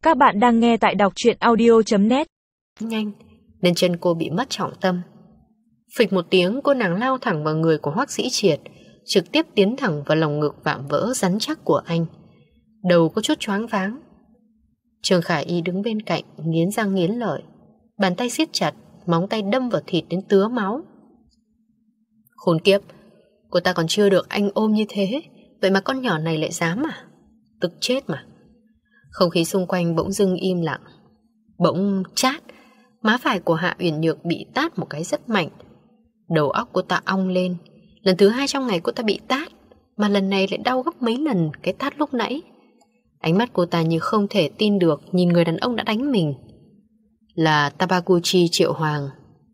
Các bạn đang nghe tại đọc truyện audio.net. Nhanh nên chân cô bị mất trọng tâm. Phịch một tiếng, cô nàng lao thẳng vào người của Hoắc Dĩ Triệt, trực tiếp tiến thẳng vào lồng ngực vạm vỡ rắn chắc của anh. Đầu có chút choáng váng. Trương Khả Y đứng bên cạnh, nghiến răng nghiến lợi, bàn tay siết chặt, móng tay đâm vào thịt đến tứa máu. Khốn kiếp, cô ta còn chưa được anh ôm như thế, vậy mà con nhỏ này lại dám à? Tức chết mà. Không khí xung quanh bỗng dưng im lặng. Bỗng chát, má phải của Hạ Uyển Nhược bị tát một cái rất mạnh. Đầu óc cô ta ong lên. Lần thứ 2 trong ngày cô ta bị tát, mà lần này lại đau gấp mấy lần cái tát lúc nãy. Ánh mắt cô ta như không thể tin được nhìn người đàn ông đã đánh mình. Là Tabaguchi Triệu Hoàng.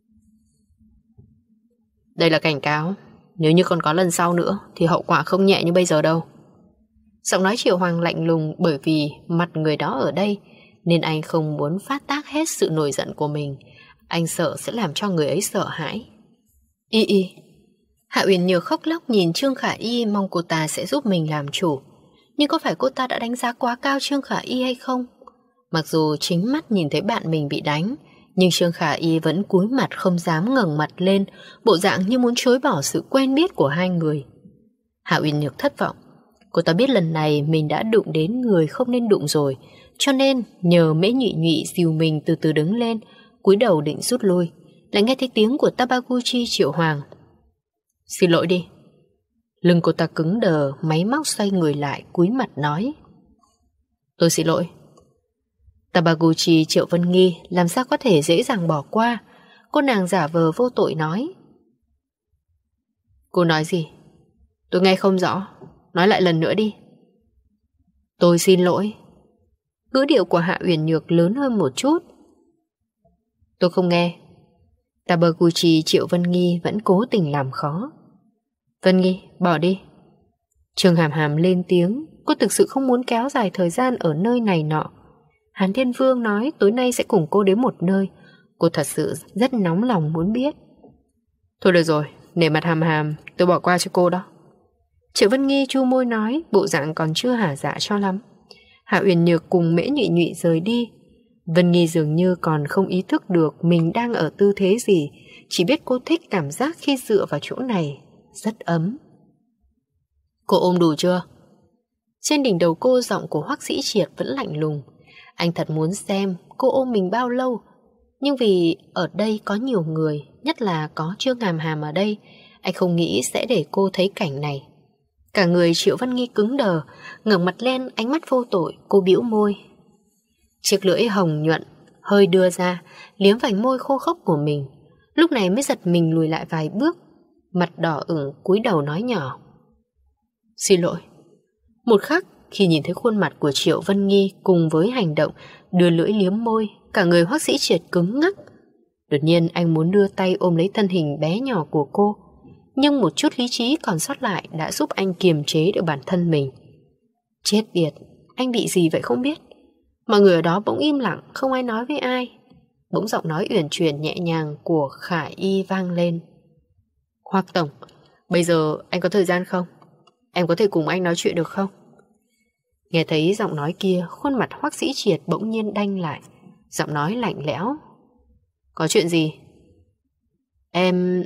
Đây là cảnh cáo, nếu như còn có lần sau nữa thì hậu quả không nhẹ như bây giờ đâu. Giọng nói Triệu Hoàng lạnh lùng, bởi vì mặt người đó ở đây nên anh không muốn phát tác hết sự nổi giận của mình. Anh sợ sẽ làm cho người ấy sợ hãi. Y. Hạ Uyển Nhược khóc lóc nhìn Trương Khả Y, mong cô ta sẽ giúp mình làm chủ. Nhưng có phải cô ta đã đánh giá quá cao Trương Khả Y hay không? Mặc dù chính mắt nhìn thấy bạn mình bị đánh, nhưng Trương Khả Y vẫn cúi mặt không dám ngẩng mặt lên, bộ dạng như muốn chối bỏ sự quen biết của hai người. Hạ Uyển Nhược thất vọng. Cô ta biết lần này mình đã đụng đến người không nên đụng rồi, cho nên nhờ Mễ Nhụy Nhụy dìu mình từ từ đứng lên, cúi đầu định rút lui, lại nghe thấy tiếng của Tabaguchi Triệu Hoàng. Xin lỗi đi. Lưng cô ta cứng đờ, máy móc xoay người lại, cúi mặt nói. Tôi xin lỗi. Tabaguchi Triệu Vân Nghi làm sao có thể dễ dàng bỏ qua. Cô nàng giả vờ vô tội nói. Cô nói gì? Tôi nghe không rõ. Nói lại lần nữa đi. Tôi xin lỗi. Ngữ điệu của Hạ Uyển Nhược lớn hơn một chút. Tôi không nghe. Tabaguchi Triệu Vân Nghi vẫn cố tình làm khó. Vân Nghi, bỏ đi. Trương Hàm Hàm lên tiếng. Cô thực sự không muốn kéo dài thời gian ở nơi này nọ. Hàn Thiên Vương nói tối nay sẽ cùng cô đến một nơi. Cô thật sự rất nóng lòng muốn biết. Thôi được rồi, nể mặt Hàm Hàm, tôi bỏ qua cho cô đó. Triệu Vân Nghi chu môi nói, bộ dạng còn chưa hả dạ cho lắm. Hạ Uyển Nhược cùng Mễ Nhụy Nhụy rời đi. Vân Nghi dường như còn không ý thức được mình đang ở tư thế gì, chỉ biết cô thích cảm giác khi dựa vào chỗ này, rất ấm. Cô ôm đủ chưa? Trên đỉnh đầu cô, giọng của Hoắc Dĩ Triệt vẫn lạnh lùng. Anh thật muốn xem cô ôm mình bao lâu, nhưng vì ở đây có nhiều người, nhất là có Trương Hàm Hàm ở đây, anh không nghĩ sẽ để cô thấy cảnh này. Cả người Triệu Vân Nghi cứng đờ, ngẩng mặt lên, ánh mắt vô tội, cô bĩu môi. Chiếc lưỡi hồng nhuận hơi đưa ra, liếm vành môi khô khốc của mình. Lúc này mới giật mình lùi lại vài bước, mặt đỏ ửng cúi đầu nói nhỏ. Xin lỗi. Một khắc khi nhìn thấy khuôn mặt của Triệu Vân Nghi cùng với hành động đưa lưỡi liếm môi, cả người Hoắc Dĩ Triệt cứng ngắc. Đột nhiên anh muốn đưa tay ôm lấy thân hình bé nhỏ của cô, nhưng một chút lý trí còn sót lại đã giúp anh kiềm chế được bản thân mình. Chết tiệt, anh bị gì vậy không biết. Mọi người ở đó bỗng im lặng, không ai nói với ai. Bỗng giọng nói uyển chuyển nhẹ nhàng của Khả Y vang lên. Hoắc tổng, bây giờ anh có thời gian không? Em có thể cùng anh nói chuyện được không? Nghe thấy giọng nói kia, khuôn mặt Hoắc Dĩ Triệt bỗng nhiên đanh lại. Giọng nói lạnh lẽo. Có chuyện gì? Em...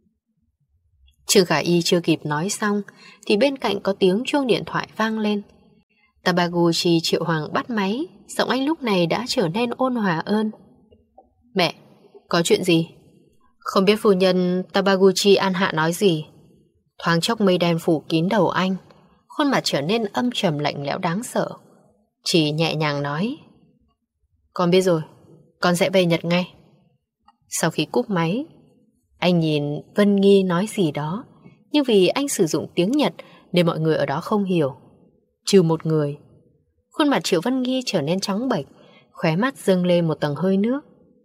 Trương Khả Y chưa kịp nói xong thì bên cạnh có tiếng chuông điện thoại vang lên. Tabaguchi Triệu Hoàng bắt máy. Giọng anh lúc này đã trở nên ôn hòa hơn. Mẹ, có chuyện gì? Không biết phu nhân Tabaguchi An Hạ nói gì. Thoáng chốc mây đen phủ kín đầu anh, khuôn mặt trở nên âm trầm lạnh lẽo đáng sợ. Chỉ nhẹ nhàng nói. Con biết rồi, con sẽ về Nhật ngay. Sau khi cúp máy, anh nhìn Vân Nghi nói gì đó, nhưng vì anh sử dụng tiếng Nhật nên mọi người ở đó không hiểu, trừ một người. Khuôn mặt Triệu Vân Nghi trở nên trắng bệch, khóe mắt dâng lên một tầng hơi nước.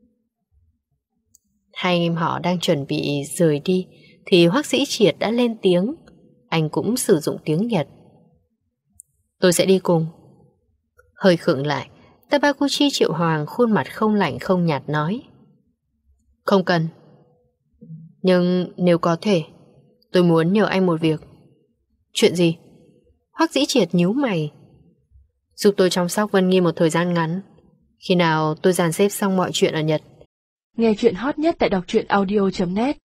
Hai anh em họ đang chuẩn bị rời đi thì Hoắc Dĩ Triệt đã lên tiếng. Anh cũng sử dụng tiếng Nhật. Tôi sẽ đi cùng. Hơi khựng lại, Tabaguchi Triệu Hoàng khuôn mặt không lạnh không nhạt nói. Không cần. Nhưng nếu có thể, tôi muốn nhờ anh một việc. Chuyện gì? Hoắc Dĩ Triệt nhíu mày. Giúp tôi chăm sóc Vân Nghi một thời gian ngắn. Khi nào tôi dàn xếp xong mọi chuyện ở Nhật. Nghe chuyện hot nhất tại đọc truyện audio.net